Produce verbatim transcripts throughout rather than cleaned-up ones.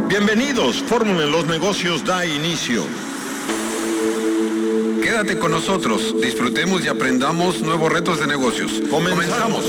Bienvenidos, Fórmula en los Negocios da inicio. Quédate con nosotros, disfrutemos y aprendamos nuevos retos de negocios. Comenzamos.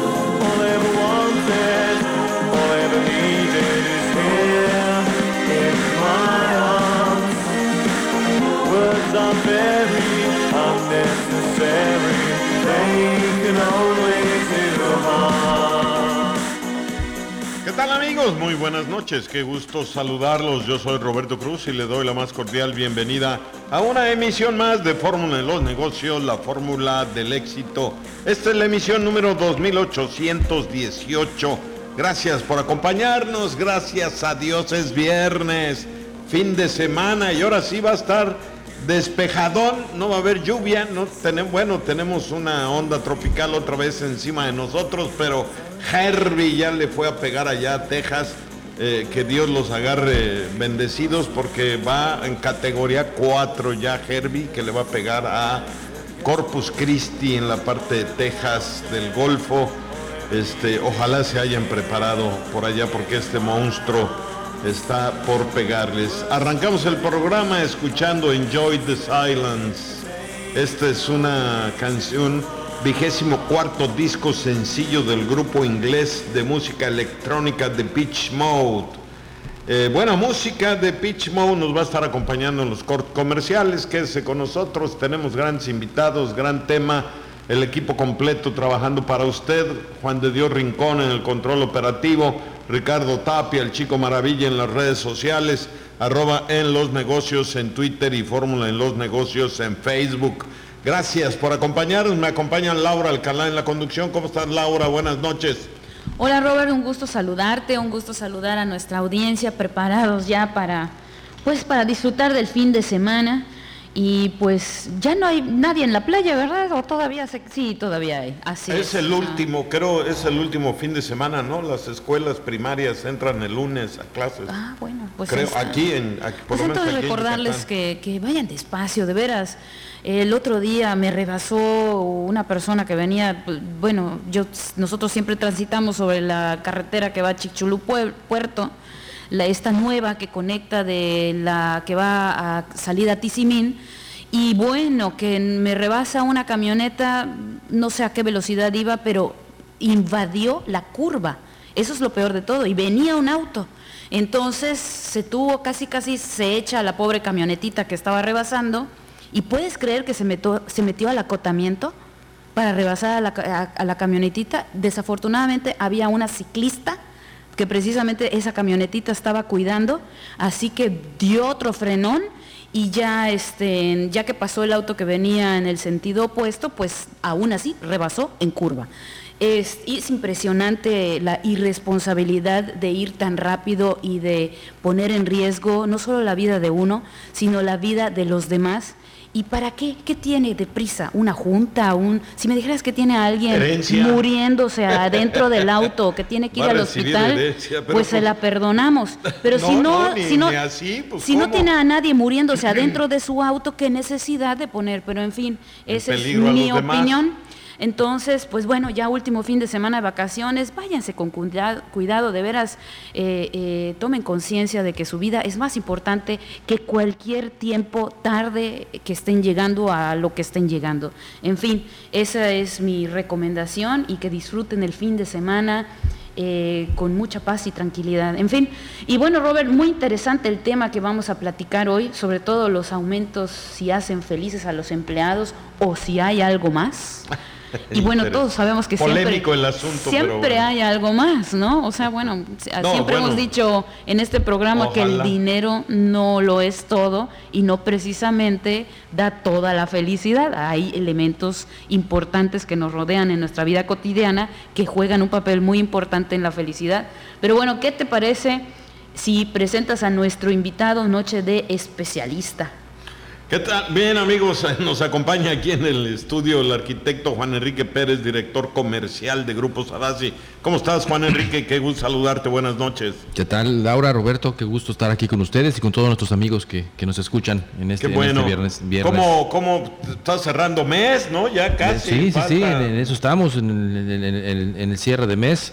¿Qué tal, amigos? Muy buenas noches, qué gusto saludarlos. Yo soy Roberto Cruz y le doy la más cordial bienvenida a una emisión más de Fórmula en los Negocios, la fórmula del éxito. Esta es la emisión número dos mil ochocientos dieciocho. Gracias por acompañarnos, gracias a Dios es viernes, fin de semana y ahora sí va a estar despejadón, no va a haber lluvia, no tenemos, bueno, tenemos una onda tropical otra vez encima de nosotros, pero Herbie ya le fue a pegar allá a Texas, eh, que Dios los agarre bendecidos porque va en categoría cuatro ya Herbie, que le va a pegar a Corpus Christi en la parte de Texas del Golfo. Este, ojalá se hayan preparado por allá porque este monstruo está por pegarles. Arrancamos el programa escuchando Enjoy the Silence. Esta es una canción, vigésimo cuarto disco sencillo del grupo inglés de música electrónica Depeche Mode. Eh, buena música de Depeche Mode nos va a estar acompañando en los cortes comerciales. Quédese con nosotros, tenemos grandes invitados, gran tema. El equipo completo trabajando para usted, Juan de Dios Rincón en el control operativo, Ricardo Tapia, el Chico Maravilla en las redes sociales, arroba en los negocios en Twitter y Fórmula en los Negocios en Facebook. Gracias por acompañarnos, me acompaña Laura Alcalá en la conducción. ¿Cómo estás, Laura? Buenas noches. Hola, Robert, un gusto saludarte, un gusto saludar a nuestra audiencia, preparados ya para, pues, para disfrutar del fin de semana. Y pues ya no hay nadie en la playa, ¿verdad? ¿O todavía se... Sí, todavía hay. Así es. Es el último, ah. creo, es el último fin de semana, ¿no? Las escuelas primarias entran el lunes a clases. Ah, bueno, pues creo, está. aquí en... Aquí, por pues lo menos entonces aquí recordarles que, que vayan despacio, de veras. El otro día me rebasó una persona que venía, bueno, yo nosotros siempre transitamos sobre la carretera que va a Chicxulub Puerto, la, esta nueva que conecta de la que va a salir a Tizimín, y bueno, que me rebasa una camioneta, no sé a qué velocidad iba, pero invadió la curva, eso es lo peor de todo, y venía un auto, entonces se tuvo, casi casi se echa a la pobre camionetita que estaba rebasando, y puedes creer que se metió, se metió al acotamiento para rebasar a la, a, a la camionetita. Desafortunadamente había una ciclista que precisamente esa camionetita estaba cuidando, así que dio otro frenón y ya, este, ya que pasó el auto que venía en el sentido opuesto, pues aún así rebasó en curva. Es, es impresionante la irresponsabilidad de ir tan rápido y de poner en riesgo no solo la vida de uno, sino la vida de los demás. ¿Y para qué? ¿Qué tiene de prisa? ¿Una junta? Un... Si me dijeras que tiene a alguien herencia, muriéndose adentro del auto, que tiene que ir al hospital, herencia, pues, pues se la perdonamos. Pero no, si no, no, si, no, así, pues, si no tiene a nadie muriéndose adentro de su auto, ¿qué necesidad de poner? Pero en fin, esa es mi opinión. Demás. Entonces, pues bueno, ya último fin de semana de vacaciones, váyanse con cuidado, cuidado de veras, eh, eh, tomen conciencia de que su vida es más importante que cualquier tiempo tarde que estén llegando a lo que estén llegando. En fin, esa es mi recomendación y que disfruten el fin de semana eh, con mucha paz y tranquilidad. En fin, y bueno, Robert, muy interesante el tema que vamos a platicar hoy, sobre todo los aumentos, si hacen felices a los empleados o si hay algo más. Y bueno, todos sabemos que polémico siempre, el asunto, siempre pero bueno. hay algo más, ¿no? O sea, bueno, No, siempre bueno, hemos dicho en este programa ojalá. que el dinero no lo es todo y no precisamente da toda la felicidad. Hay elementos importantes que nos rodean en nuestra vida cotidiana que juegan un papel muy importante en la felicidad. Pero bueno, ¿qué te parece si presentas a nuestro invitado Noche de Especialista? ¿Qué tal? Bien, amigos, nos acompaña aquí en el estudio el arquitecto Juan Enrique Pérez, director comercial de Grupo Sadassi. ¿Cómo estás, Juan Enrique? Qué gusto saludarte, buenas noches. ¿Qué tal, Laura, Roberto? Qué gusto estar aquí con ustedes y con todos nuestros amigos que, que nos escuchan en este, Qué bueno. en este viernes, viernes. ¿Cómo, ¿Cómo estás cerrando mes, no? Ya casi. Sí, sí, falta... sí, en, en eso estamos, en el, en, el, en el cierre de mes.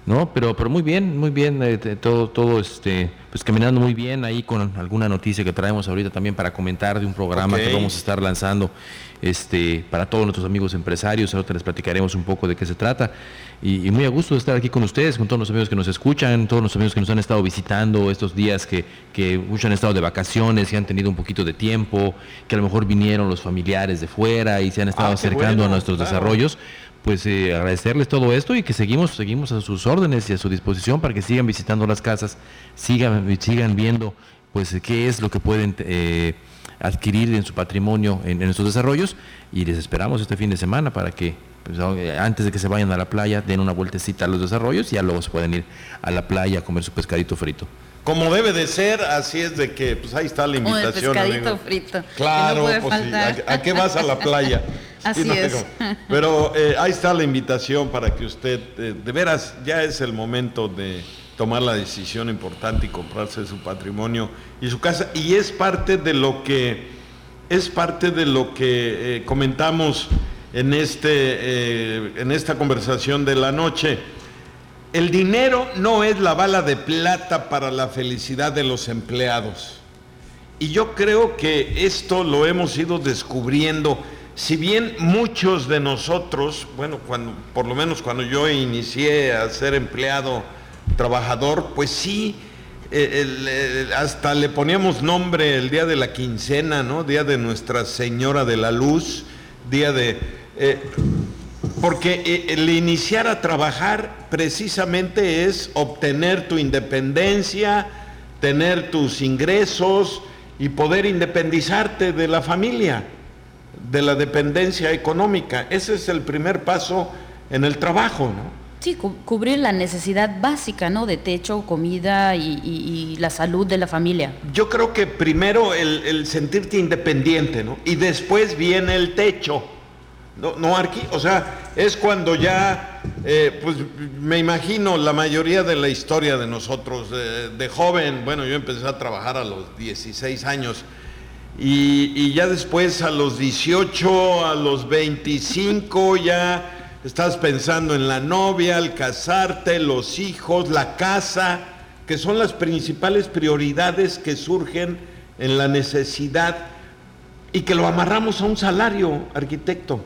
¿no? Pero, pero muy bien, muy bien, eh, todo, todo este, pues caminando muy bien ahí con alguna noticia que traemos ahorita también para comentar de un programa okay. que vamos a estar lanzando este, para todos nuestros amigos empresarios. Ahorita les platicaremos un poco de qué se trata. Y, y muy a gusto de estar aquí con ustedes, con todos los amigos que nos escuchan, todos los amigos que nos han estado visitando estos días, que, que muchos han estado de vacaciones y han tenido un poquito de tiempo, que a lo mejor vinieron los familiares de fuera y se han estado ah, acercando bueno, a nuestros claro. desarrollos. Pues eh, agradecerles todo esto y que seguimos seguimos a sus órdenes y a su disposición para que sigan visitando las casas, sigan sigan viendo pues qué es lo que pueden eh, adquirir en su patrimonio en, en estos desarrollos, y les esperamos este fin de semana para que pues, antes de que se vayan a la playa den una vueltecita a los desarrollos y ya luego se pueden ir a la playa a comer su pescadito frito. Como debe de ser, así es de que, pues ahí está la invitación. Un pescadito amigo. frito. Claro, no pues sí, ¿a, ¿a qué vas a la playa? Así sí, no, es. Pero eh, ahí está la invitación para que usted, eh, de veras, ya es el momento de tomar la decisión importante y comprarse su patrimonio y su casa. Y es parte de lo que, es parte de lo que eh, comentamos en, este, eh, en esta conversación de la noche. El dinero no es la bala de plata para la felicidad de los empleados. Y yo creo que esto lo hemos ido descubriendo. Si bien muchos de nosotros, bueno, cuando, por lo menos cuando yo inicié a ser empleado trabajador, pues sí, eh, el, el, hasta le poníamos nombre el día de la quincena, ¿no? Día de Nuestra Señora de la Luz, día de... Eh, Porque el iniciar a trabajar precisamente es obtener tu independencia, tener tus ingresos y poder independizarte de la familia, de la dependencia económica. Ese es el primer paso en el trabajo, ¿no? Sí, cu- cubrir la necesidad básica, ¿no? De techo, comida y, y, y la salud de la familia. Yo creo que primero el, el sentirte independiente, ¿no? Y después viene el techo. No, no, Arqui, o sea, es cuando ya, eh, pues me imagino la mayoría de la historia de nosotros, eh, de joven, bueno, yo empecé a trabajar a los dieciséis años y, y ya después a los dieciocho, a los veinticinco ya estás pensando en la novia, el casarte, los hijos, la casa, que son las principales prioridades que surgen en la necesidad y que lo amarramos a un salario, arquitecto.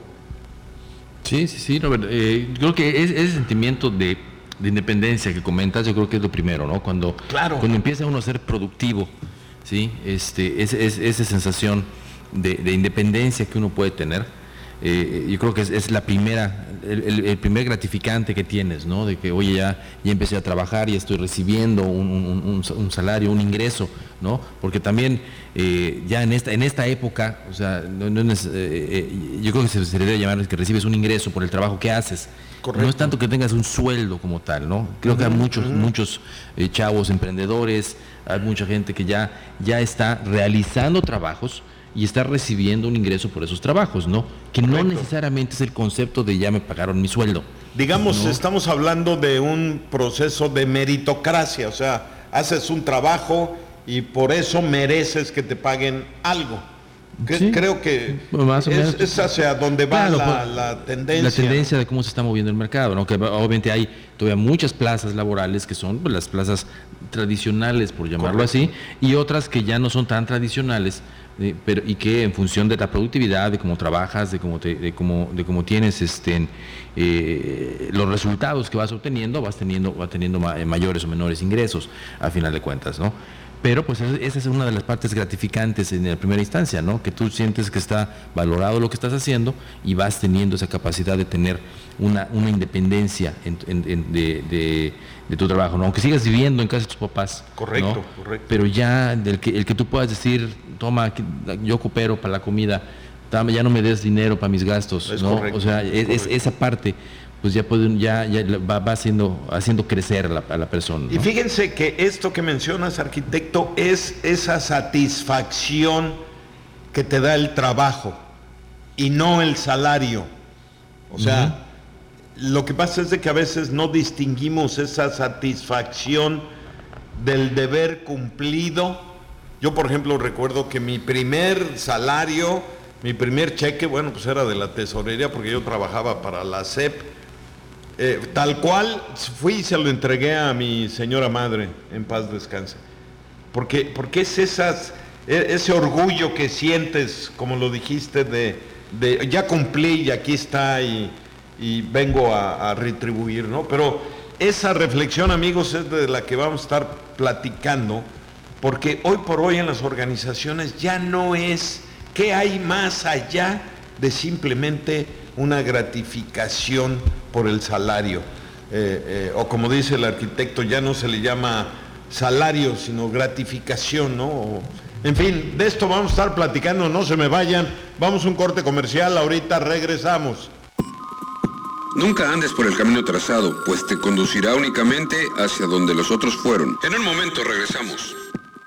Sí, sí, sí, Robert. Eh, creo que es, ese sentimiento de, de independencia que comentas, yo creo que es lo primero, ¿no? Cuando, claro. cuando empieza uno a ser productivo, ¿sí? Este, es, es, esa sensación de, de independencia que uno puede tener, eh, yo creo que es, es la primera, el, el, el primer gratificante que tienes, ¿no? De que, oye, ya, ya empecé a trabajar y estoy recibiendo un, un, un, un salario, un ingreso, ¿no? Porque también eh, ya en esta en esta época, o sea, no, no es, eh, eh, yo creo que se, se debe llamar que recibes un ingreso por el trabajo que haces. Correcto. No es tanto que tengas un sueldo como tal, ¿no? Creo uh-huh, que hay muchos, uh-huh. muchos eh, chavos emprendedores, hay mucha gente que ya, ya está realizando trabajos y está recibiendo un ingreso por esos trabajos, ¿no? Que Correcto. No necesariamente es el concepto de ya me pagaron mi sueldo. Digamos, ¿no? Estamos hablando de un proceso de meritocracia, o sea, haces un trabajo y por eso mereces que te paguen algo. Que, sí, creo que más o es, menos. es hacia donde va claro, la, pues, la tendencia. La tendencia de cómo se está moviendo el mercado, ¿no? Que obviamente hay todavía muchas plazas laborales que son pues, las plazas tradicionales, por llamarlo Correcto. Así, y otras que ya no son tan tradicionales, eh, pero y que en función de la productividad, de cómo trabajas, de cómo te, de cómo, de cómo tienes este eh, los resultados que vas obteniendo, vas teniendo, vas teniendo ma- mayores o menores ingresos, a final de cuentas, ¿no? Pero pues esa es una de las partes gratificantes en la primera instancia, ¿no? Que tú sientes que está valorado lo que estás haciendo y vas teniendo esa capacidad de tener una, una independencia en, en, en de, de, de tu trabajo, ¿no? Aunque sigas viviendo en casa de tus papás. Correcto, ¿no? correcto. Pero ya del que, el que tú puedas decir, toma, yo coopero para la comida, ya no me des dinero para mis gastos, es ¿no? Correcto, o sea, es, es esa parte pues ya pueden, ya, ya va, va haciendo, haciendo crecer a la, a la persona, ¿no? Y fíjense que esto que mencionas, arquitecto, es esa satisfacción que te da el trabajo y no el salario. O sea, uh-huh. Lo que pasa es de que a veces no distinguimos esa satisfacción del deber cumplido. Yo, por ejemplo, recuerdo que mi primer salario, mi primer cheque, bueno, pues era de la tesorería porque yo trabajaba para la S E P. Eh, tal cual fui y se lo entregué a mi señora madre, en paz descanse. Porque, porque es esas, ese orgullo que sientes, como lo dijiste, de, de ya cumplí y aquí está y, y vengo a, a retribuir, ¿no? Pero esa reflexión, amigos, es de la que vamos a estar platicando, porque hoy por hoy en las organizaciones ya no es qué hay más allá de simplemente una gratificación por el salario, eh, eh, o como dice el arquitecto, ya no se le llama salario, sino gratificación, ¿no? O, en fin, de esto vamos a estar platicando, no se me vayan, vamos a un corte comercial, ahorita regresamos. Nunca andes por el camino trazado, pues te conducirá únicamente hacia donde los otros fueron. En un momento regresamos.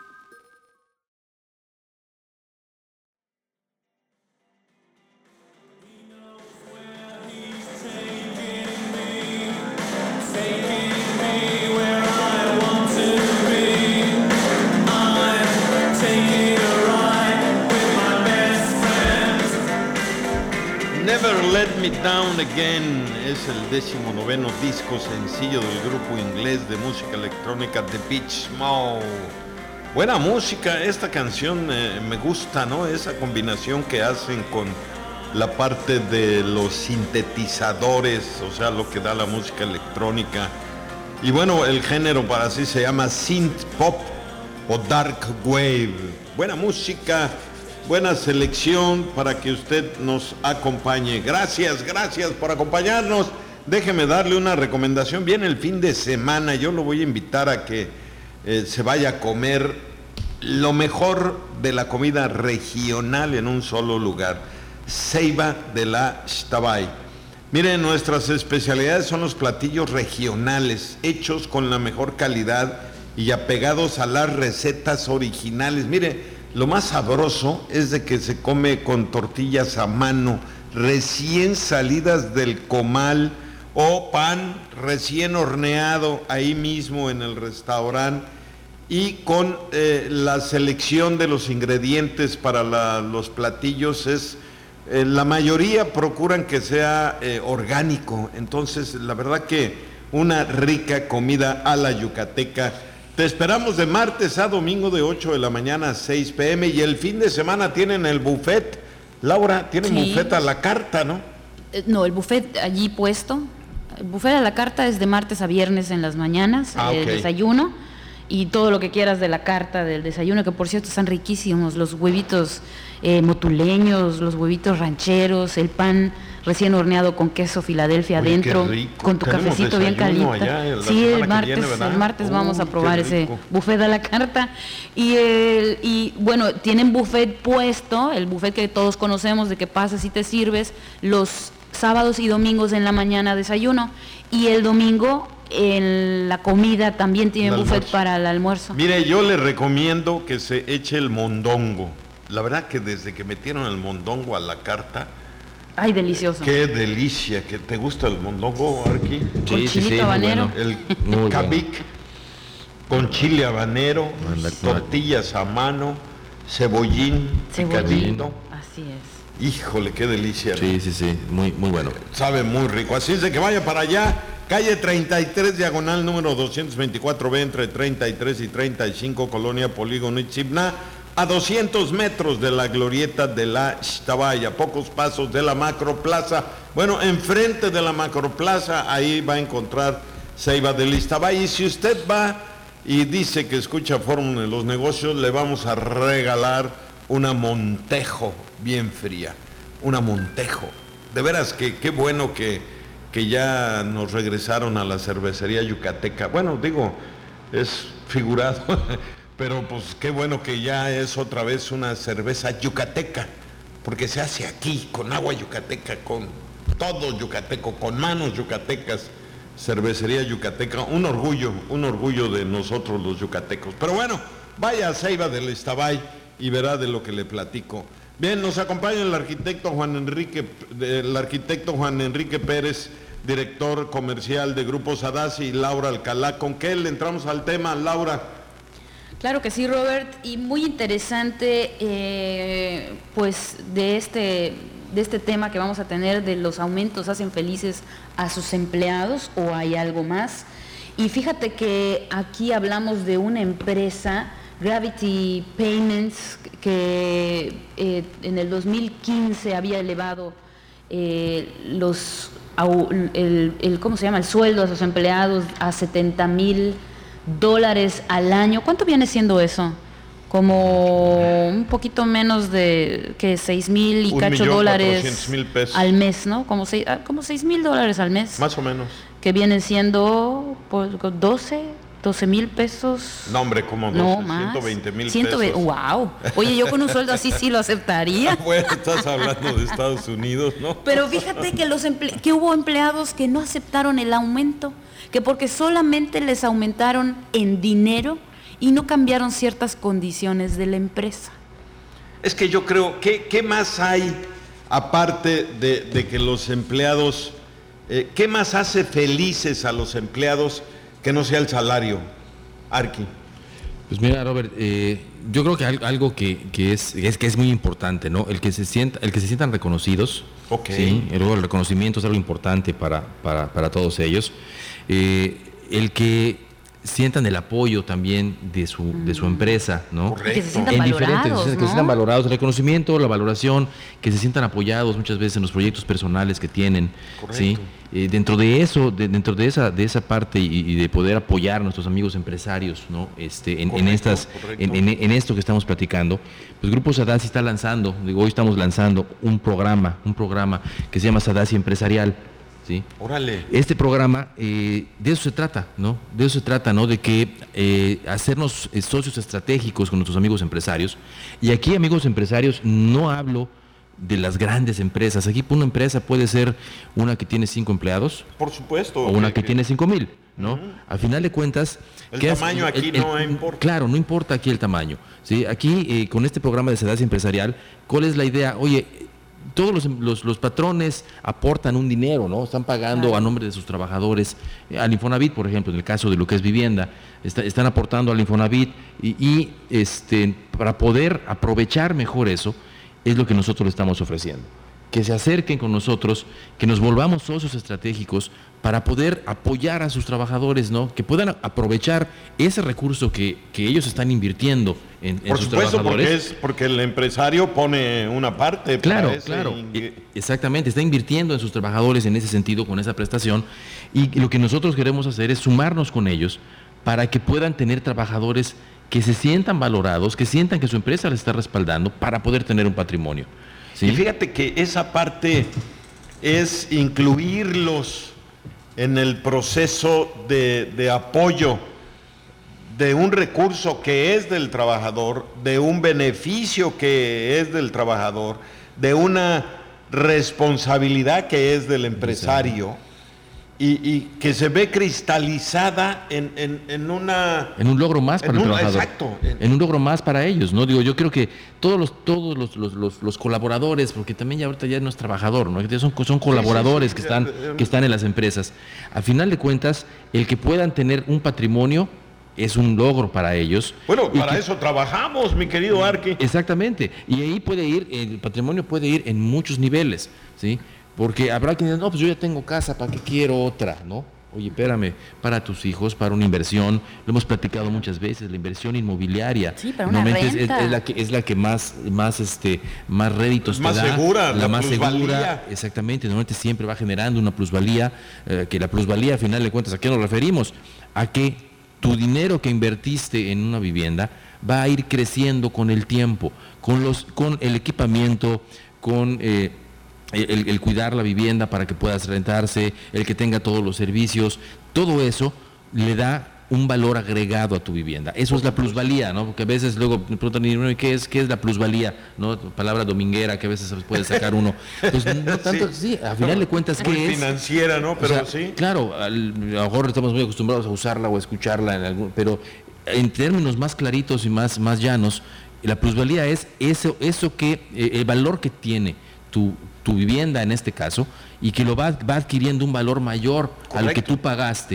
Never Let Me Down Again es el décimo noveno disco sencillo del grupo inglés de música electrónica The Beach Mode. Buena música, esta canción eh, me gusta, ¿no? Esa combinación que hacen con la parte de los sintetizadores, o sea, lo que da la música electrónica. Y bueno, el género para así se llama synth pop o dark wave. Buena música. Buena selección para que usted nos acompañe. Gracias, gracias por acompañarnos. Déjeme darle una recomendación. Viene el fin de semana. Yo lo voy a invitar a que eh, se vaya a comer lo mejor de la comida regional en un solo lugar. Ceiba de la Ixtabay. Miren, nuestras especialidades son los platillos regionales, hechos con la mejor calidad y apegados a las recetas originales. Mire, lo más sabroso es de que se come con tortillas a mano, recién salidas del comal, o pan recién horneado ahí mismo en el restaurante, y con eh, la selección de los ingredientes para la, los platillos es, eh, la mayoría procuran que sea eh, orgánico. Entonces, la verdad que una rica comida a la yucateca. Te esperamos de martes a domingo de ocho de la mañana a seis pe eme, y el fin de semana tienen el buffet. Laura, tienen sí. buffet a la carta, ¿no? Eh, no, el buffet allí puesto. El buffet a la carta es de martes a viernes en las mañanas, ah, el okay. desayuno, y todo lo que quieras de la carta del desayuno, que por cierto están riquísimos, los huevitos eh, motuleños, los huevitos rancheros, el pan recién horneado con queso Filadelfia Uy, adentro, con tu Tenemos cafecito bien caliente. Sí, el martes, viene, el martes uh, vamos a probar ese buffet a la carta. Y, el, y bueno, tienen buffet puesto, el buffet que todos conocemos de que pasas y te sirves, los sábados y domingos en la mañana desayuno, y el domingo en la comida también tienen el buffet almuerzo. Para el almuerzo. Mire, yo le recomiendo que se eche el mondongo. La verdad que desde que metieron el mondongo a la carta, ay, delicioso. Qué delicia. ¿Que te gusta el mondongo, Arqui? Sí, con sí, chilito sí, habanero. Bueno. El cabic con chile habanero, tortillas a mano, cebollín, picadito. Así es. Híjole, qué delicia. Sí, ¿no? sí, sí, muy, muy bueno. Sabe muy rico. Así es de que vaya para allá. Calle treinta y tres, diagonal número doscientos veinticuatro be, entre treinta y tres y treinta y cinco, Colonia Polígono Itzibná, a doscientos metros de la glorieta de la Ixtabay, a pocos pasos de la Macroplaza. Bueno, enfrente de la Macroplaza, ahí va a encontrar Ceiba de la Ixtabay. Y si usted va y dice que escucha Fórmula de los Negocios, le vamos a regalar una Montejo bien fría. Una Montejo. De veras que qué bueno que, que ya nos regresaron a la cervecería yucateca. Bueno, digo, es figurado. Pero pues qué bueno que ya es otra vez una cerveza yucateca, porque se hace aquí, con agua yucateca, con todo yucateco, con manos yucatecas, cervecería yucateca, un orgullo, un orgullo de nosotros los yucatecos. Pero bueno, vaya a Ceiba del Ixtabay y verá de lo que le platico. Bien, nos acompaña el arquitecto Juan Enrique, el arquitecto Juan Enrique Pérez, director comercial de Grupo Sadasi, y Laura Alcalá. ¿Con qué le entramos al tema, Laura? Claro que sí, Robert, y muy interesante, eh, pues de este de este tema que vamos a tener de los aumentos hacen felices a sus empleados o hay algo más. Y fíjate que aquí hablamos de una empresa, Gravity Payments, que eh, en el dos mil quince había elevado eh, los el, el ¿cómo se llama? el sueldo a sus empleados a setenta mil dólares al año. ¿Cuánto viene siendo eso? Como un poquito menos de que seis mil y cacho dólares al mes, ¿no? Como seis, como seis mil dólares al mes. Más o menos. Que vienen siendo pues, doce, doce mil pesos. No, hombre, como doce, no, más. ciento veinte mil pesos. Wow. Oye, yo con un sueldo así sí lo aceptaría. Bueno, estás hablando de Estados Unidos, ¿no? Pero fíjate que los emple- que hubo empleados que no aceptaron el aumento, que porque solamente les aumentaron en dinero y no cambiaron ciertas condiciones de la empresa. Es que yo creo, ¿qué, qué más hay aparte de, de que los empleados, eh, qué más hace felices a los empleados que no sea el salario, Arqui? Pues mira, Robert, eh, yo creo que algo que, que, es, es que es muy importante, ¿no? El que se sienta, el que se sientan reconocidos, okay. ¿sí? El, el reconocimiento es algo importante para, para, para todos ellos. Eh, el que sientan el apoyo también de su, mm. de su empresa, ¿no? Correcto. Que se sientan en valorados, diferentes, ¿no? Que se sientan valorados, el reconocimiento, la valoración, que se sientan apoyados muchas veces en los proyectos personales que tienen, ¿sí? Eh, dentro de eso, de, dentro de esa, de esa parte y, y de poder apoyar a nuestros amigos empresarios, ¿no? Este, en, correcto, en estas, en, en, en esto que estamos platicando, pues Grupo Sadasi está lanzando, digo, hoy estamos lanzando un programa, un programa que se llama Sadasi Empresarial. ¿Sí? Órale. Este programa, eh, de eso se trata, ¿no? De eso se trata, ¿no? De que eh, hacernos eh, socios estratégicos con nuestros amigos empresarios. Y aquí, amigos empresarios, no hablo de las grandes empresas. Aquí una empresa puede ser una que tiene cinco empleados. Por supuesto. O una que, que tiene cinco mil, ¿no? Uh-huh. Al final de cuentas... El tamaño es, aquí el, el, no importa. Claro, no importa aquí el tamaño. ¿Sí? Aquí, eh, con este programa de Sadasi Empresarial, ¿cuál es la idea? Oye, todos los, los, los patrones aportan un dinero, ¿no? Están pagando a nombre de sus trabajadores, eh, al Infonavit, por ejemplo, en el caso de lo que es vivienda, está, están aportando al Infonavit y, y este, para poder aprovechar mejor eso, es lo que nosotros le estamos ofreciendo. Que se acerquen con nosotros, que nos volvamos socios estratégicos para poder apoyar a sus trabajadores, ¿no? Que puedan aprovechar ese recurso que, que ellos están invirtiendo en, en Por sus supuesto, trabajadores. Porque, es, porque el empresario pone una parte. Claro, para claro. Ing... Exactamente, está invirtiendo en sus trabajadores en ese sentido, con esa prestación. Y lo que nosotros queremos hacer es sumarnos con ellos para que puedan tener trabajadores que se sientan valorados, que sientan que su empresa les está respaldando para poder tener un patrimonio. ¿Sí? Y fíjate que esa parte es incluirlos en el proceso de, de apoyo de un recurso que es del trabajador, de un beneficio que es del trabajador, de una responsabilidad que es del empresario. Y, y que se ve cristalizada en, en, en una... En un logro más para el un, trabajador. Exacto. En, en un logro más para ellos, ¿no? Digo, yo creo que todos los todos los, los, los, los colaboradores, porque también ya ahorita ya no es trabajador, ¿no? Son, son colaboradores sí, sí, sí. que están, que están en las empresas. Al final de cuentas, el que puedan tener un patrimonio es un logro para ellos. Bueno, para que, eso trabajamos, mi querido Arqui. Exactamente. Y ahí puede ir, el patrimonio puede ir en muchos niveles, ¿sí? Porque habrá quien diga, no, pues yo ya tengo casa, ¿para qué quiero otra? ¿No? Oye, espérame, para tus hijos, para una inversión, lo hemos platicado muchas veces, la inversión inmobiliaria. Sí, para una renta. Es, es, es la que es la que más, más, este, más réditos más te da. Segura, la, la más plusvalía. segura. Exactamente, normalmente siempre va generando una plusvalía, eh, que la plusvalía, al final de cuentas, ¿a qué nos referimos? A que tu dinero que invertiste en una vivienda va a ir creciendo con el tiempo, con los, con el equipamiento, con eh, el, el cuidar la vivienda para que puedas rentarse, el que tenga todos los servicios, todo eso le da un valor agregado a tu vivienda. Eso es la plusvalía, ¿no? Porque a veces luego me preguntan, ¿qué es, qué es la plusvalía? ¿No? Palabra dominguera que a veces puede sacar uno. Pues no tanto, sí, sí a final de cuentas, ¿qué muy es? Financiera, ¿no? Pero o sea, sí. Claro, a lo mejor estamos muy acostumbrados a usarla o a escucharla, en algún, pero en términos más claritos y más, más llanos, la plusvalía es eso, eso que, eh, el valor que tiene tu, tu vivienda en este caso, y que lo va, va adquiriendo un valor mayor Correcto. Al que tú pagaste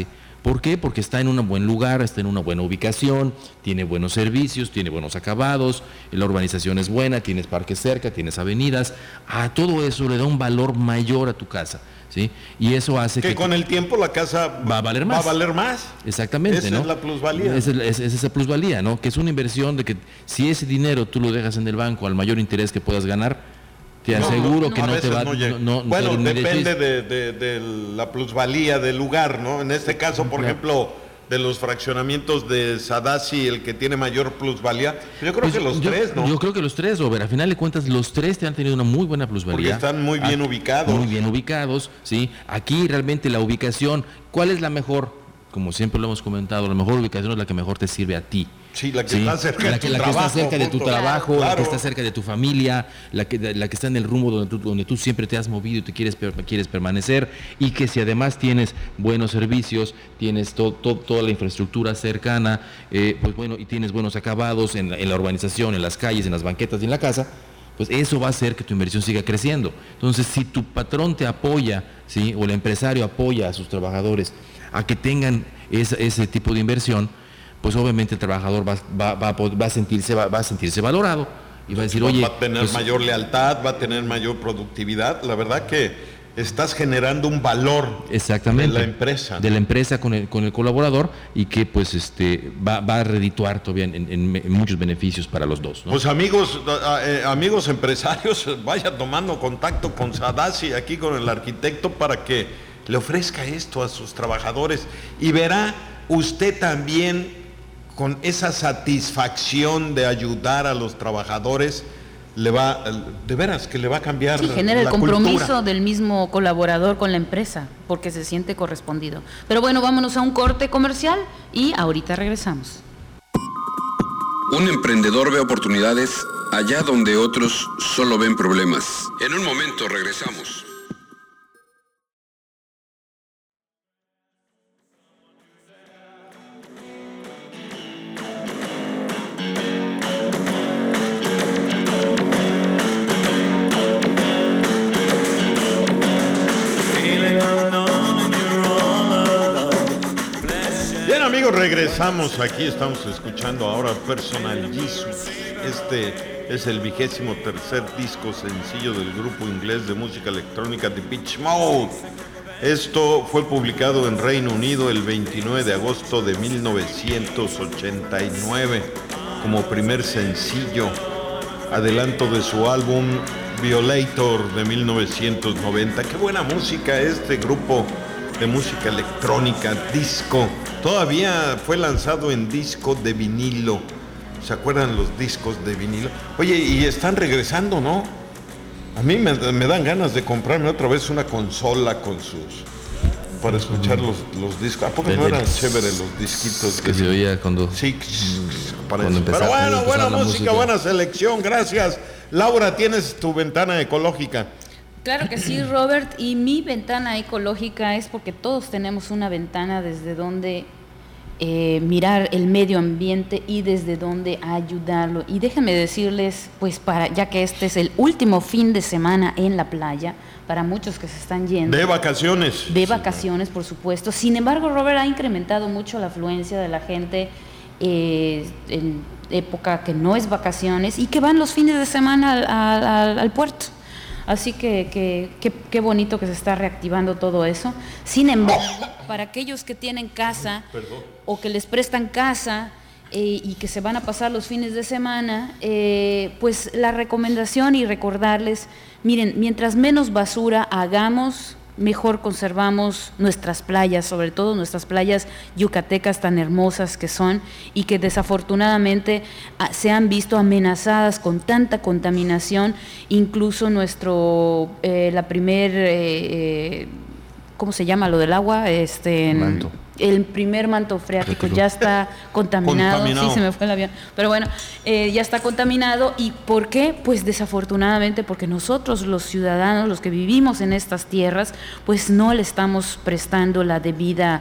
¿Por qué? Porque está en un buen lugar, está en una buena ubicación, tiene buenos servicios, tiene buenos acabados, la urbanización es buena, tienes parques cerca, tienes avenidas. A todo eso le da un valor mayor a tu casa, ¿sí? Y eso hace que... Que con el tiempo la casa va a valer más. Va a valer más. Exactamente, esa ¿no? es la plusvalía. Esa es, es esa plusvalía, ¿no? Que es una inversión de que si ese dinero tú lo dejas en el banco al mayor interés que puedas ganar, te aseguro no, no, que no te va no no, no, bueno, no depende de, de, de la plusvalía del lugar, ¿no? En este caso, por claro. ejemplo, de los fraccionamientos de Sadassi, el que tiene mayor plusvalía, yo creo pues que los yo, tres, ¿no? Yo creo que los tres, Robert, a final de cuentas, los tres te han tenido una muy buena plusvalía. Porque están muy bien a, ubicados. Muy bien ubicados, ¿sí? Aquí realmente la ubicación, ¿cuál es la mejor? Como siempre lo hemos comentado, la mejor ubicación es la que mejor te sirve a ti. Sí, la que ¿sí? está cerca la de que, tu la trabajo. La que está cerca de tu trabajo, claro. La que está cerca de tu familia, la que, la que está en el rumbo donde tú, donde tú siempre te has movido y te quieres, quieres permanecer, y que si además tienes buenos servicios, tienes to, to, toda la infraestructura cercana, eh, pues bueno, y tienes buenos acabados en la, en la urbanización, en las calles, en las banquetas y en la casa, pues eso va a hacer que tu inversión siga creciendo. Entonces, si tu patrón te apoya, ¿sí? O el empresario apoya a sus trabajadores a que tengan ese, ese tipo de inversión, pues obviamente el trabajador va, va, va, va, a, sentirse, va, va a sentirse valorado y va a decir, oye... Va a tener pues, mayor lealtad, va a tener mayor productividad. La verdad que estás generando un valor exactamente, de la empresa. De la empresa con el, con el colaborador, y que pues este va, va a redituar todavía en, en, en muchos beneficios para los dos, ¿no? Pues amigos, eh, amigos empresarios, vaya tomando contacto con Sadassi, aquí con el arquitecto, para que le ofrezca esto a sus trabajadores, y verá usted también con esa satisfacción de ayudar a los trabajadores, le va, de veras que le va a cambiar sí, genera el compromiso cultura del mismo colaborador con la empresa, porque se siente correspondido. Pero bueno, vámonos a un corte comercial y ahorita regresamos. Un emprendedor ve oportunidades allá donde otros solo ven problemas. En un momento regresamos. Regresamos, aquí estamos escuchando ahora Personal Jesus. Este es el vigésimo tercer disco sencillo del grupo inglés de música electrónica Depeche Mode. Esto fue publicado en Reino Unido el veintinueve de agosto de mil novecientos ochenta y nueve como primer sencillo, adelanto de su álbum Violator de mil novecientos noventa. Qué buena música este grupo de música electrónica, disco. Todavía fue lanzado en disco de vinilo. ¿Se acuerdan los discos de vinilo? Oye, y están regresando, ¿no? A mí me, me dan ganas de comprarme otra vez una consola con sus... para escuchar los, los discos. ¿A poco no eran chéveres los disquitos? Que se oía cuando... Sí, para cuando eso. Pero bueno, buena música, música, buena selección, gracias. Laura, tienes tu ventana ecológica. Claro que sí, Robert, y mi ventana ecológica es porque todos tenemos una ventana desde donde eh, mirar el medio ambiente y desde donde ayudarlo. Y déjenme decirles, pues para ya que este es el último fin de semana en la playa, para muchos que se están yendo. De vacaciones. De vacaciones, por supuesto. Sin embargo, Robert, ha incrementado mucho la afluencia de la gente eh, en época que no es vacaciones y que van los fines de semana al, al, al puerto. Así que qué bonito que se está reactivando todo eso. Sin embargo, para aquellos que tienen casa Perdón. o que les prestan casa eh, y que se van a pasar los fines de semana, eh, pues la recomendación y recordarles, miren, mientras menos basura hagamos, mejor conservamos nuestras playas, sobre todo nuestras playas yucatecas tan hermosas que son y que desafortunadamente a, se han visto amenazadas con tanta contaminación. Incluso nuestro, eh, la primer, eh, ¿cómo se llama lo del agua? Este, manto. El primer manto freático ya está contaminado. contaminado, sí se me fue el avión, pero bueno, eh, ya está contaminado. ¿Y por qué? Pues desafortunadamente porque nosotros los ciudadanos, los que vivimos en estas tierras, pues no le estamos prestando la debida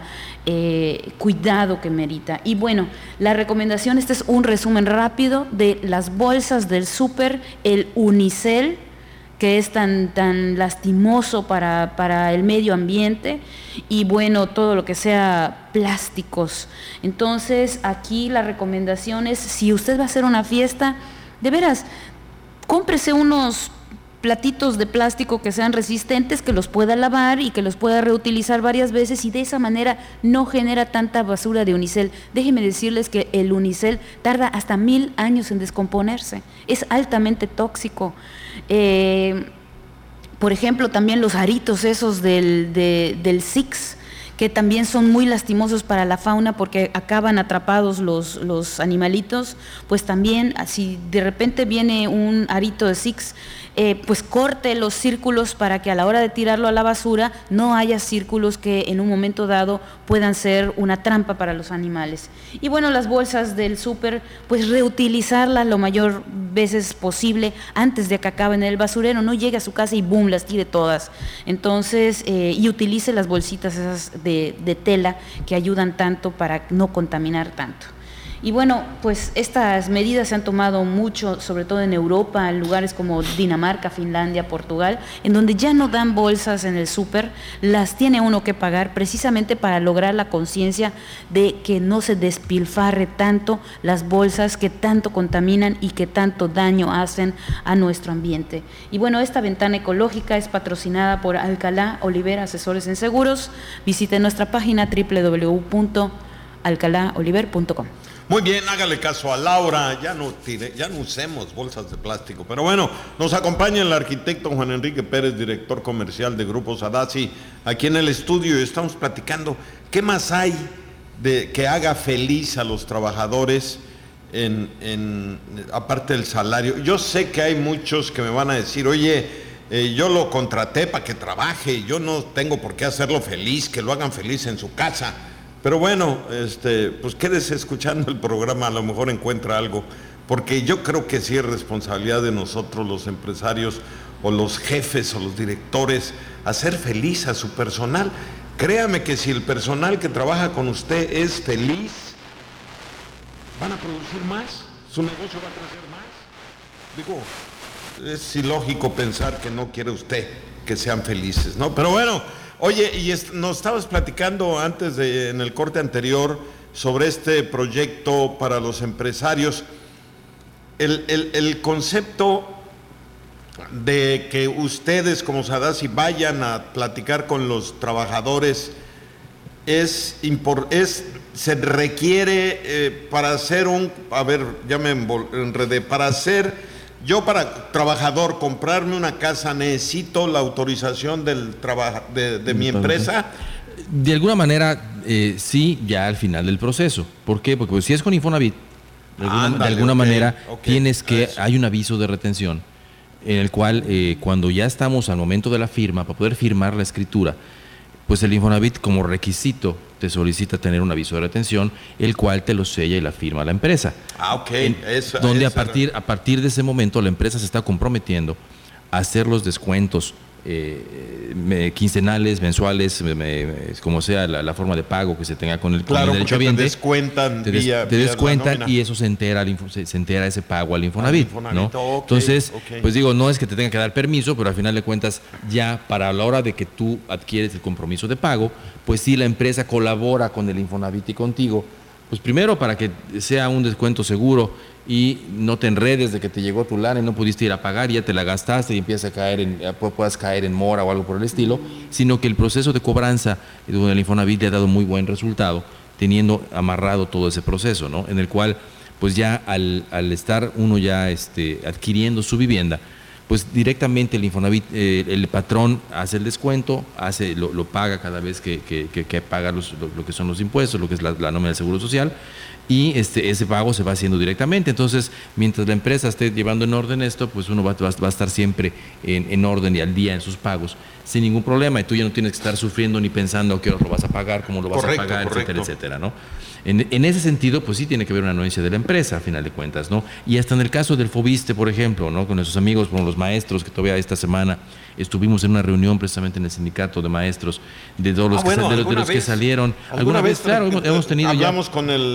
eh, cuidado que merita. Y bueno, la recomendación, este es un resumen rápido de las bolsas del súper, el Unicel, que es tan, tan lastimoso para, para el medio ambiente, y bueno, todo lo que sea plásticos. Entonces, aquí la recomendación es, si usted va a hacer una fiesta, de veras, cómprese unos platitos de plástico que sean resistentes, que los pueda lavar y que los pueda reutilizar varias veces, y de esa manera no genera tanta basura de unicel. Déjenme decirles que el unicel tarda hasta mil años en descomponerse, es altamente tóxico. Eh, por ejemplo, también los aritos esos del, de, del Six, que también son muy lastimosos para la fauna porque acaban atrapados los, los animalitos, pues también, si de repente viene un arito de Six, eh, pues corte los círculos para que a la hora de tirarlo a la basura no haya círculos que en un momento dado puedan ser una trampa para los animales. Y bueno, las bolsas del súper, pues reutilizarlas lo mayor veces posible antes de que acaben en el basurero, no llegue a su casa y boom, las tire todas. Entonces, eh, y utilice las bolsitas esas de, de tela que ayudan tanto para no contaminar tanto. Y bueno, pues estas medidas se han tomado mucho, sobre todo en Europa, en lugares como Dinamarca, Finlandia, Portugal, en donde ya no dan bolsas en el súper, las tiene uno que pagar precisamente para lograr la conciencia de que no se despilfarre tanto las bolsas que tanto contaminan y que tanto daño hacen a nuestro ambiente. Y bueno, esta ventana ecológica es patrocinada por Alcalá Oliver Asesores en Seguros. Visite nuestra página doble u doble u doble u punto alcalá oliver punto com. Muy bien, hágale caso a Laura, ya no, tire, ya no usemos bolsas de plástico. Pero bueno, nos acompaña el arquitecto Juan Enrique Pérez, director comercial de Grupo Sadassi, aquí en el estudio, y estamos platicando qué más hay de que haga feliz a los trabajadores, en, en, aparte del salario. Yo sé que hay muchos que me van a decir, oye, eh, yo lo contraté para que trabaje, yo no tengo por qué hacerlo feliz, que lo hagan feliz en su casa. Pero bueno, este, pues quédese escuchando el programa, a lo mejor encuentra algo, porque yo creo que sí es responsabilidad de nosotros los empresarios o los jefes o los directores hacer feliz a su personal. Créame que si el personal que trabaja con usted es feliz, van a producir más, su negocio va a crecer más. Digo, es ilógico pensar que no quiere usted que sean felices, ¿no? Pero bueno. Oye, y est- nos estabas platicando antes de, en el corte anterior, sobre este proyecto para los empresarios. El, el, el concepto de que ustedes como Sadassi vayan a platicar con los trabajadores es, impor- es se requiere eh, para hacer un, a ver, ya me enredé, para hacer... Yo para trabajador comprarme una casa necesito la autorización del trabaja, de, de mi empresa. De alguna manera eh, sí, ya al final del proceso. ¿Por qué? Porque pues, si es con Infonavit, de alguna, Ándale, de alguna okay, manera okay, tienes que, eso. Hay un aviso de retención en el cual eh, cuando ya estamos al momento de la firma, para poder firmar la escritura, pues el Infonavit como requisito te solicita tener un aviso de retención, el cual te lo sella y la firma la empresa. Ah, ok. En, eso, donde eso a partir, a partir de ese momento la empresa se está comprometiendo a hacer los descuentos eh, me, quincenales, mensuales, me, me, como sea la, la forma de pago que se tenga con el, claro, con el derechohabiente. Te descuentan, te, des, vía, te vía descuentan y eso se entera, se, se entera ese pago al Infonavit, Infonavit, ¿no? okay, Entonces, okay. pues digo, no es que te tenga que dar permiso, pero al final de cuentas, ya para la hora de que tú adquieres el compromiso de pago, pues sí, la empresa colabora con el Infonavit y contigo, pues primero para que sea un descuento seguro y no te enredes de que te llegó tu lana y no pudiste ir a pagar y ya te la gastaste y empieza a caer en, puedas caer en mora o algo por el estilo, sino que el proceso de cobranza donde el Infonavit le ha dado muy buen resultado, teniendo amarrado todo ese proceso, ¿no? En el cual, pues ya al, al estar uno ya este, adquiriendo su vivienda, pues directamente el Infonavit, eh, el patrón hace el descuento, hace, lo, lo paga cada vez que, que, que, que paga los, lo, lo que son los impuestos, lo que es la, la nómina del Seguro Social, y este, ese pago se va haciendo directamente. Entonces, mientras la empresa esté llevando en orden esto, pues uno va, va, va a estar siempre en, en orden y al día en sus pagos, sin ningún problema, y tú ya no tienes que estar sufriendo ni pensando a qué hora lo vas a pagar, cómo lo vas correcto, a pagar, correcto. etcétera, etcétera, ¿no? En, en ese sentido, pues sí tiene que haber una anuencia de la empresa, a final de cuentas, ¿no? Y hasta en el caso del Fobiste, por ejemplo, ¿no? Con nuestros amigos, con los maestros, que todavía esta semana estuvimos en una reunión precisamente en el sindicato de maestros, de todos los, ah, bueno, que, de, de los que salieron. ¿Alguna, ¿Alguna vez, vez, claro, hemos, hemos tenido hablamos ya, con el, con, con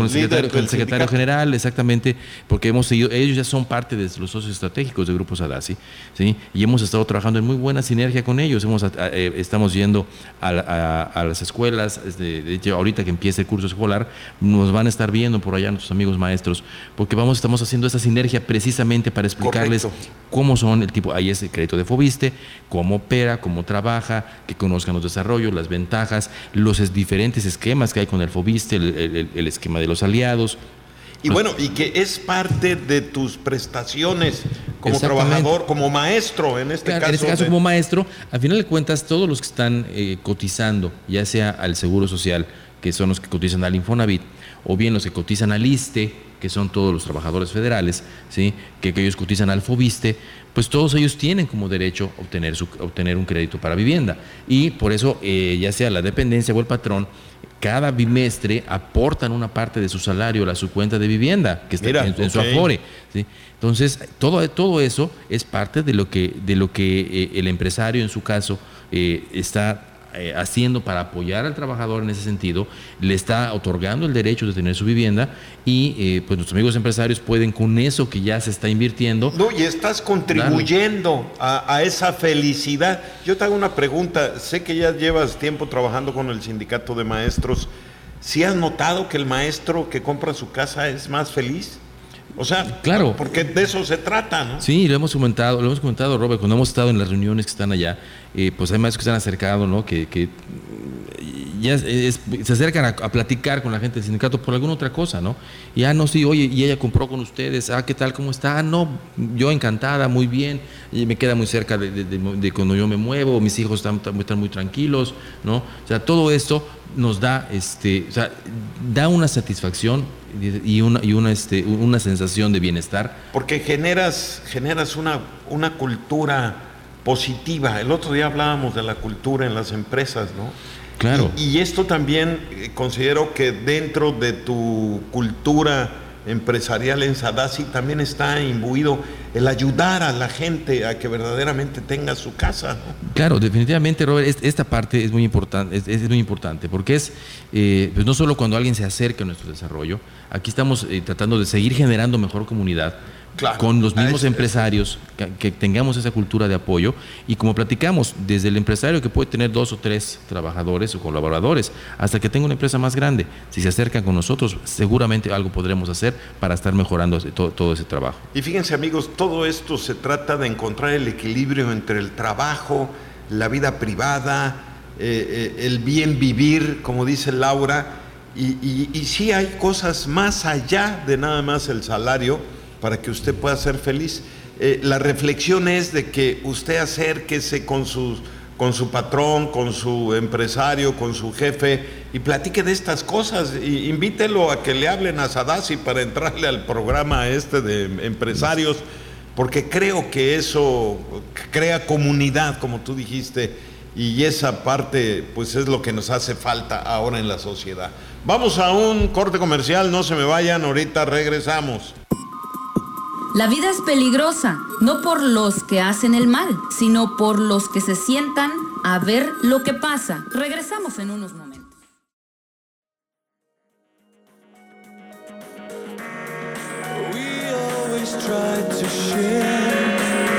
con el secretario, con el secretario general, exactamente, porque hemos seguido, ellos ya son parte de los socios estratégicos de Grupo Sadassi, ¿sí? Y hemos estado trabajando en muy buena sinergia con ellos. Hemos, eh, estamos yendo a, a, a las escuelas, de, de hecho, ahorita que empiece el curso escolar, nos van a estar viendo por allá nuestros amigos maestros, porque vamos, estamos haciendo esta sinergia precisamente para explicarles Correcto. Cómo son el tipo, ahí es el crédito de Foviste, cómo opera, cómo trabaja, que conozcan los desarrollos, las ventajas, los diferentes esquemas que hay con el Foviste, el, el, el esquema de los aliados. Y bueno, y que es parte de tus prestaciones como trabajador, como maestro en este claro, caso. En este caso de... como maestro, al final de cuentas, todos los que están eh, cotizando, ya sea al Seguro Social, que son los que cotizan al Infonavit, o bien los que cotizan al ISSSTE, que son todos los trabajadores federales, ¿sí? que, que ellos cotizan al Foviste, pues todos ellos tienen como derecho obtener, su, obtener un crédito para vivienda. Y por eso, eh, ya sea la dependencia o el patrón, cada bimestre aportan una parte de su salario a su cuenta de vivienda, que está Mira, en, en okay. su Afore. ¿sí? Entonces, todo, todo eso es parte de lo que, de lo que eh, el empresario, en su caso, eh, está Eh, haciendo para apoyar al trabajador en ese sentido, le está otorgando el derecho de tener su vivienda y eh, pues nuestros amigos empresarios pueden con eso que ya se está invirtiendo. No, y estás contribuyendo a, a esa felicidad. Yo te hago una pregunta, sé que ya llevas tiempo trabajando con el sindicato de maestros, ¿sí has notado que el maestro que compra su casa es más feliz? O sea, claro, porque de eso se trata, ¿no? Sí, lo hemos comentado, lo hemos comentado, Robert, cuando hemos estado en las reuniones que están allá, eh, pues hay maestros que se han acercado, ¿no? Que, que ya es, es, se acercan a, a platicar con la gente del sindicato por alguna otra cosa, ¿no? Y ah, no, sí, oye, y ella compró con ustedes, ah, ¿qué tal, cómo está? Ah, no, yo encantada, muy bien, y me queda muy cerca de, de, de, de cuando yo me muevo, mis hijos están, están muy tranquilos, ¿no? O sea, todo esto nos da, este, o sea, da una satisfacción y una, y una, este, una sensación de bienestar. Porque generas, generas una, una cultura positiva. El otro día hablábamos de la cultura en las empresas, ¿no? Claro. Y, y esto también considero que dentro de tu cultura empresarial en Sadassi también está imbuido el ayudar a la gente a que verdaderamente tenga su casa, ¿no? Claro, definitivamente, Robert, esta parte es muy importante, es, es muy importante porque es, eh, pues no solo cuando alguien se acerca a nuestro desarrollo, aquí estamos eh, tratando de seguir generando mejor comunidad. Claro, con los mismos es, empresarios, que, que tengamos esa cultura de apoyo y como platicamos, desde el empresario que puede tener dos o tres trabajadores o colaboradores, hasta que tenga una empresa más grande, si se acercan con nosotros, seguramente algo podremos hacer para estar mejorando todo, todo ese trabajo. Y fíjense amigos, todo esto se trata de encontrar el equilibrio entre el trabajo, la vida privada, eh, eh, el bien vivir, como dice Laura, y, y, y sí hay cosas más allá de nada más el salario, para que usted pueda ser feliz. Eh, la reflexión es de que usted acérquese con su, con su patrón, con su empresario, con su jefe y platique de estas cosas. Y invítelo a que le hablen a Sadassi para entrarle al programa este de empresarios, porque creo que eso crea comunidad, como tú dijiste, y esa parte pues es lo que nos hace falta ahora en la sociedad. Vamos a un corte comercial, no se me vayan, ahorita regresamos. La vida es peligrosa, no por los que hacen el mal, sino por los que se sientan a ver lo que pasa. Regresamos en unos momentos. We always try to share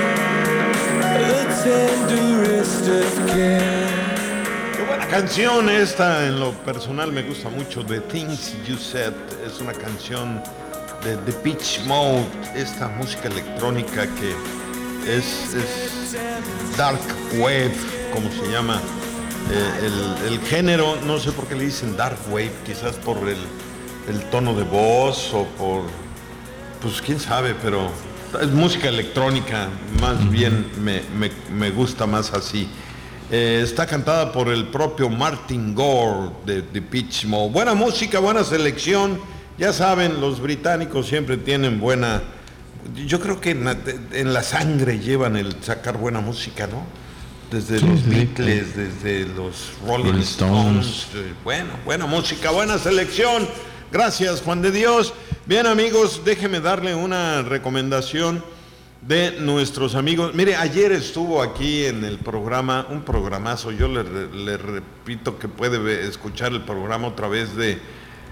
the tenderest of care. Qué buena canción esta, en lo personal me gusta mucho. The Things You Said es una canción de Depeche Mode, esta música electrónica que es, es dark wave, como se llama eh, el, el género. No sé por qué le dicen dark wave, quizás por el, el tono de voz o por, pues quién sabe, pero es música electrónica, más bien me, me, me gusta más así. Eh, está cantada por el propio Martin Gore de Depeche Mode. Buena música, buena selección. Ya saben, los británicos siempre tienen buena... Yo creo que en la, en la sangre llevan el sacar buena música, ¿no? Desde sí, los sí, Beatles, sí. desde los Rolling Stones. Stones. Bueno, buena música, buena selección. Gracias, Juan de Dios. Bien, amigos, déjenme darle una recomendación de nuestros amigos. Mire, ayer estuvo aquí en el programa, un programazo. Yo le, le repito que puede escuchar el programa otra vez de...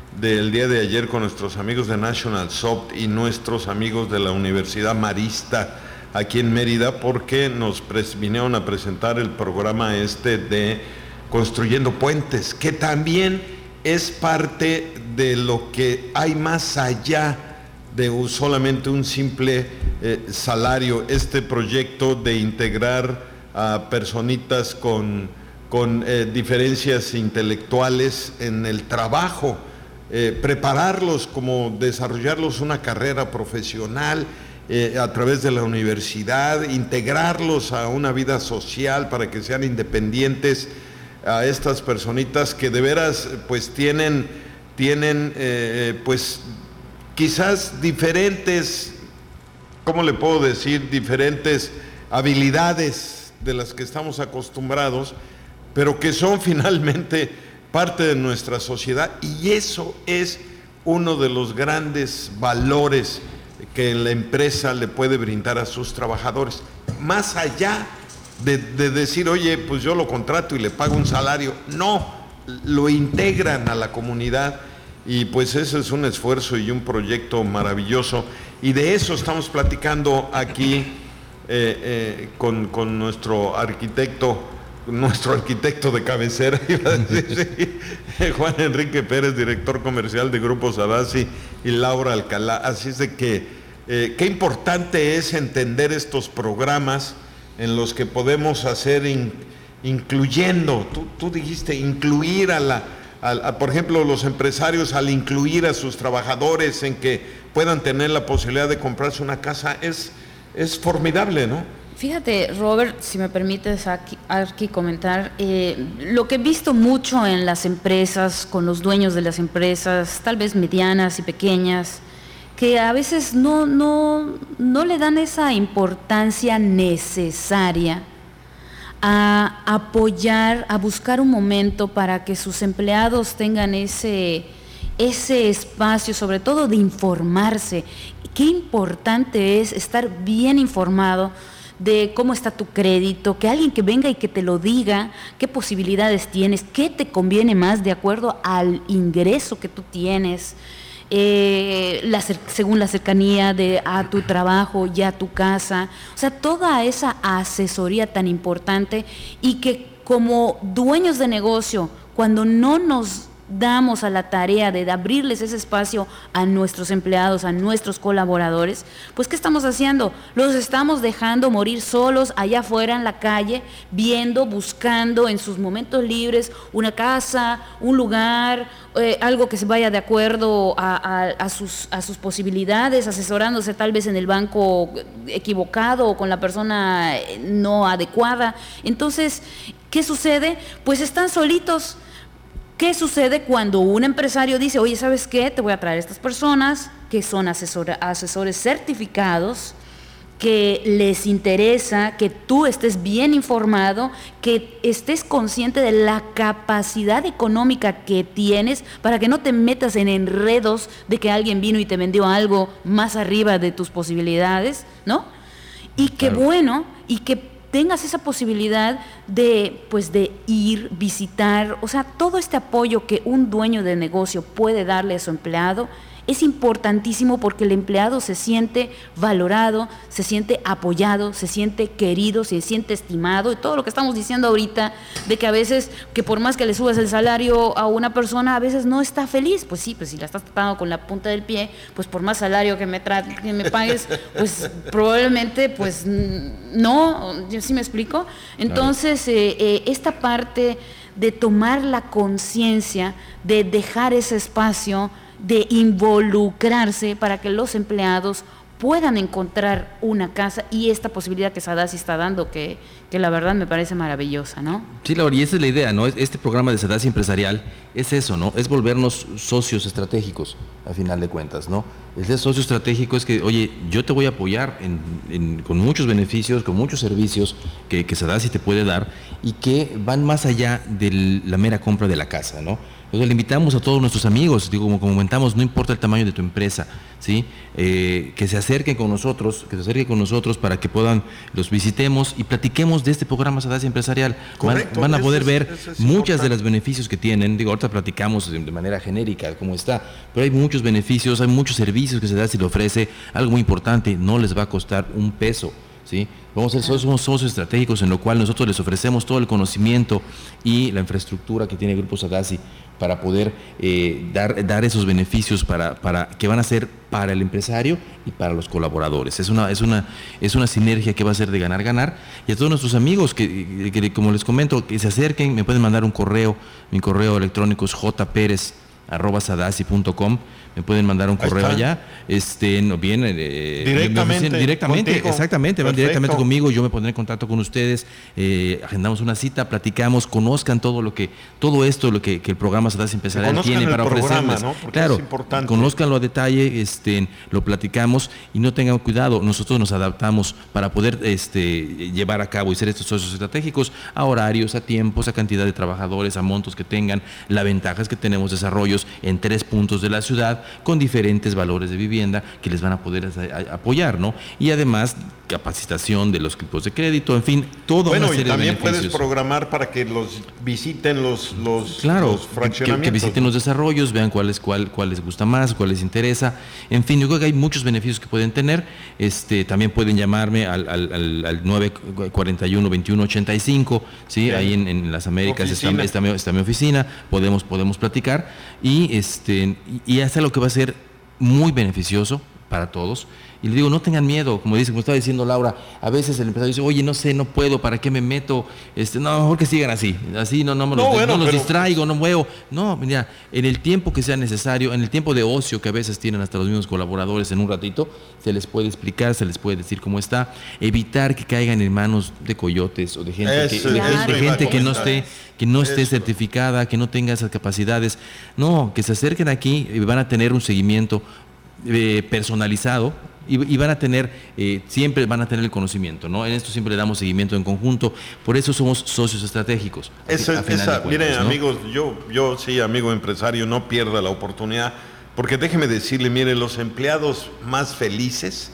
del día de ayer con nuestros amigos de National Soft y nuestros amigos de la Universidad Marista aquí en Mérida, porque nos vinieron a presentar el programa este de Construyendo Puentes, que también es parte de lo que hay más allá de un, solamente un simple eh, salario, este proyecto de integrar a personitas con, con eh, diferencias intelectuales en el trabajo, eh, prepararlos, como desarrollarlos una carrera profesional eh, a través de la universidad, integrarlos a una vida social para que sean independientes, a estas personitas que de veras pues tienen, tienen eh, pues quizás diferentes, ¿cómo le puedo decir? Diferentes habilidades de las que estamos acostumbrados, pero que son finalmente parte de nuestra sociedad, y eso es uno de los grandes valores que la empresa le puede brindar a sus trabajadores, más allá de, de decir, oye, pues yo lo contrato y le pago un salario. No, lo integran a la comunidad, y pues ese es un esfuerzo y un proyecto maravilloso, y de eso estamos platicando aquí eh, eh, con, con nuestro arquitecto, nuestro arquitecto de cabecera, iba a decir, sí, Juan Enrique Pérez, director comercial de Grupo Sadassi, y Laura Alcalá. Así es de que eh, qué importante es entender estos programas en los que podemos hacer in, incluyendo, tú, tú dijiste, incluir a la, a, a, por ejemplo, los empresarios, al incluir a sus trabajadores en que puedan tener la posibilidad de comprarse una casa, es, es formidable, ¿no? Fíjate, Robert, si me permites aquí, aquí comentar, eh, lo que he visto mucho en las empresas, con los dueños de las empresas, tal vez medianas y pequeñas, que a veces no, no, no le dan esa importancia necesaria a apoyar, a buscar un momento para que sus empleados tengan ese, ese espacio, sobre todo de informarse. Qué importante es estar bien informado de cómo está tu crédito, que alguien que venga y que te lo diga, qué posibilidades tienes, qué te conviene más de acuerdo al ingreso que tú tienes, eh, la, según la cercanía de, a tu trabajo y a tu casa. O sea, toda esa asesoría tan importante, y que como dueños de negocio, cuando no nos damos a la tarea de abrirles ese espacio a nuestros empleados, a nuestros colaboradores, pues ¿qué estamos haciendo? Los estamos dejando morir solos allá afuera en la calle, viendo, buscando en sus momentos libres una casa, un lugar, eh, algo que se vaya de acuerdo a, a, a, sus, a sus posibilidades, asesorándose tal vez en el banco equivocado o con la persona no adecuada. Entonces, ¿qué sucede? Pues están solitos. ¿Qué sucede cuando un empresario dice, oye, ¿sabes qué? Te voy a traer estas personas que son asesor, asesores certificados, que les interesa que tú estés bien informado, que estés consciente de la capacidad económica que tienes, para que no te metas en enredos de que alguien vino y te vendió algo más arriba de tus posibilidades, ¿no? Y que claro. bueno, y que tengas esa posibilidad de, pues, de ir, visitar, o sea, todo este apoyo que un dueño de negocio puede darle a su empleado es importantísimo, porque el empleado se siente valorado, se siente apoyado, se siente querido, se siente estimado, y todo lo que estamos diciendo ahorita, de que a veces, que por más que le subas el salario a una persona, a veces no está feliz. Pues sí, pues si la estás tratando con la punta del pie, pues por más salario que me, tra- que me pagues, pues probablemente, pues no, ¿yo sí me explico? Entonces, eh, eh, esta parte de tomar la conciencia, de dejar ese espacio, de involucrarse para que los empleados puedan encontrar una casa, y esta posibilidad que Sadassi está dando, que, que la verdad me parece maravillosa, ¿no? Sí, Laura, y esa es la idea, ¿no? Este programa de Sadassi Empresarial es eso, ¿no? Es volvernos socios estratégicos, a final de cuentas, ¿no? El ser socio estratégico es que, oye, yo te voy a apoyar en, en, con muchos beneficios, con muchos servicios que, que Sadassi te puede dar, y que van más allá de la mera compra de la casa, ¿no? Entonces le invitamos a todos nuestros amigos, digo, como comentamos, no importa el tamaño de tu empresa, ¿sí? Eh, que se acerquen con nosotros, que se acerquen con nosotros para que puedan, los visitemos y platiquemos de este programa Sadasi Empresarial. Correcto, van, van a poder es, ver muchas de los beneficios que tienen. Digo, ahorita platicamos de, de manera genérica cómo está, pero hay muchos beneficios, hay muchos servicios que Sadasi le ofrece. Algo muy importante, no les va a costar un peso. ¿Sí? Vamos a ser socios, somos socios estratégicos en lo cual nosotros les ofrecemos todo el conocimiento y la infraestructura que tiene el Grupo Sadasi para poder eh, dar, dar esos beneficios para, para, que van a ser para el empresario y para los colaboradores. Es una, es una, es una sinergia que va a ser de ganar-ganar. Y a todos nuestros amigos que, que, como les comento, que se acerquen, me pueden mandar un correo. Mi correo electrónico es jperez arroba sadasi punto com. Me pueden mandar un correo allá, este, no viene eh, directamente, directamente, contigo. Exactamente, van directamente conmigo, yo me pondré en contacto con ustedes, eh, agendamos una cita, platicamos, conozcan todo lo que, todo esto, lo que, que el programa Sadasi Empresarial tiene para ofrecerles, ¿no? Claro, es conózcanlo a detalle, este, lo platicamos y no tengan cuidado, nosotros nos adaptamos para poder, este, llevar a cabo y ser estos socios estratégicos a horarios, a tiempos, a cantidad de trabajadores, a montos que tengan. La ventaja es que tenemos desarrollos en tres puntos de la ciudad con diferentes valores de vivienda que les van a poder a, a, apoyar, ¿no? Y además capacitación de los tipos de crédito, en fin, toda bueno, una serie de beneficios. Bueno, y también puedes programar para que los visiten los, los, claro, los fraccionamientos. Que, que visiten los desarrollos, vean cuál, es, cuál, cuál les gusta más, cuál les interesa. En fin, yo creo que hay muchos beneficios que pueden tener. Este, también pueden llamarme al, al, al, al nueve cuarenta y uno, veintiuno ochenta y cinco, ¿sí? Sí. Ahí en, en las Américas está, está, mi, está mi oficina, podemos, podemos platicar y, este, y, y hacer lo que va a ser muy beneficioso para todos. Y le digo, no tengan miedo, como dice, como estaba diciendo Laura, a veces el empresario dice, oye, no sé, no puedo, ¿para qué me meto? Este, no, mejor que sigan así, así no, no me los, no, bueno, no los pero... distraigo, no muevo. No, mira, en el tiempo que sea necesario, en el tiempo de ocio que a veces tienen hasta los mismos colaboradores en un ratito, se les puede explicar, se les puede decir cómo está, evitar que caigan en manos de coyotes o de gente, eso, que, de, de gente que no esté, que no esté eso. certificada, que no tenga esas capacidades. No, que se acerquen aquí y van a tener un seguimiento eh, personalizado. Y, y van a tener, eh, siempre van a tener el conocimiento, ¿no? En esto siempre le damos seguimiento en conjunto, por eso somos socios estratégicos. Eso, a, a esa, miren, ¿no? Amigos, yo, yo sí, amigo empresario, no pierda la oportunidad, porque déjeme decirle, mire, los empleados más felices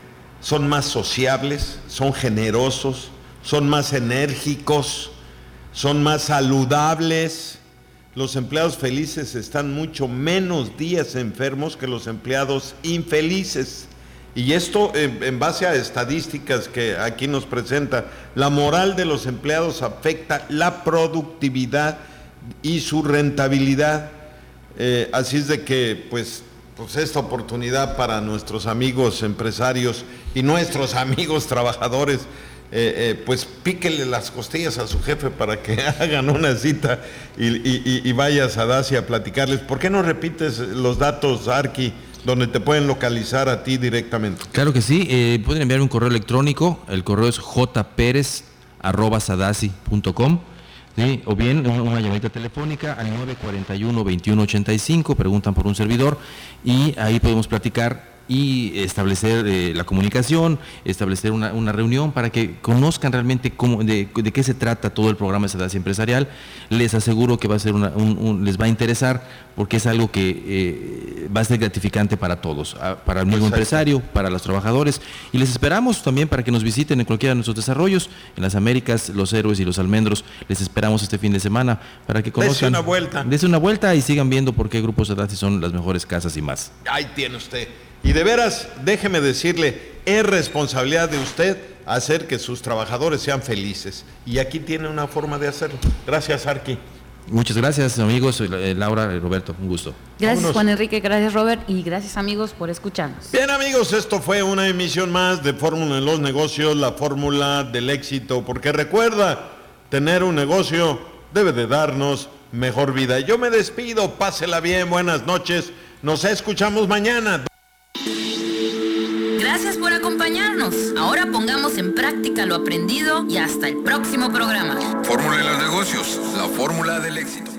son más sociables, son generosos, son más enérgicos, son más saludables. Los empleados felices están mucho menos días enfermos que los empleados infelices. Y esto en, en base a estadísticas que aquí nos presenta, la moral de los empleados afecta la productividad y su rentabilidad. Eh, así es de que, pues, pues esta oportunidad para nuestros amigos empresarios y nuestros amigos trabajadores, eh, eh, pues píquele las costillas a su jefe para que hagan una cita y, y, y vaya a Sadasi a platicarles. ¿Por qué no repites los datos, Arqui, donde te pueden localizar a ti directamente? Claro que sí, eh, pueden enviar un correo electrónico, el correo es jperez arroba sadasi punto com, ¿sí? O bien una llamadita telefónica al nueve cuarenta y uno, veintiuno ochenta y cinco, preguntan por un servidor y ahí podemos platicar y establecer eh, la comunicación, establecer una, una reunión para que conozcan realmente cómo, de, de qué se trata todo el programa de Sadasi Empresarial. Les aseguro que va a ser una, un, un, les va a interesar porque es algo que eh, va a ser gratificante para todos, para el mismo empresario, para los trabajadores, y les esperamos también para que nos visiten en cualquiera de nuestros desarrollos, en las Américas, Los Héroes y Los Almendros. Les esperamos este fin de semana para que conozcan. Dese una vuelta. Dese una vuelta y sigan viendo por qué Grupos Sadasi son las mejores casas y más. Ahí tiene usted. Y de veras, déjeme decirle, es responsabilidad de usted hacer que sus trabajadores sean felices. Y aquí tiene una forma de hacerlo. Gracias, Arqui. Muchas gracias, amigos. Laura y Roberto, un gusto. Gracias, Vámonos. Juan Enrique, gracias, Robert, y gracias, amigos, por escucharnos. Bien, amigos, esto fue una emisión más de Fórmula en los Negocios, la fórmula del éxito, porque recuerda, tener un negocio debe de darnos mejor vida. Yo me despido, pásela bien, buenas noches, nos escuchamos mañana. Gracias por acompañarnos. Ahora pongamos en práctica lo aprendido y hasta el próximo programa. Fórmula de los negocios, la fórmula del éxito.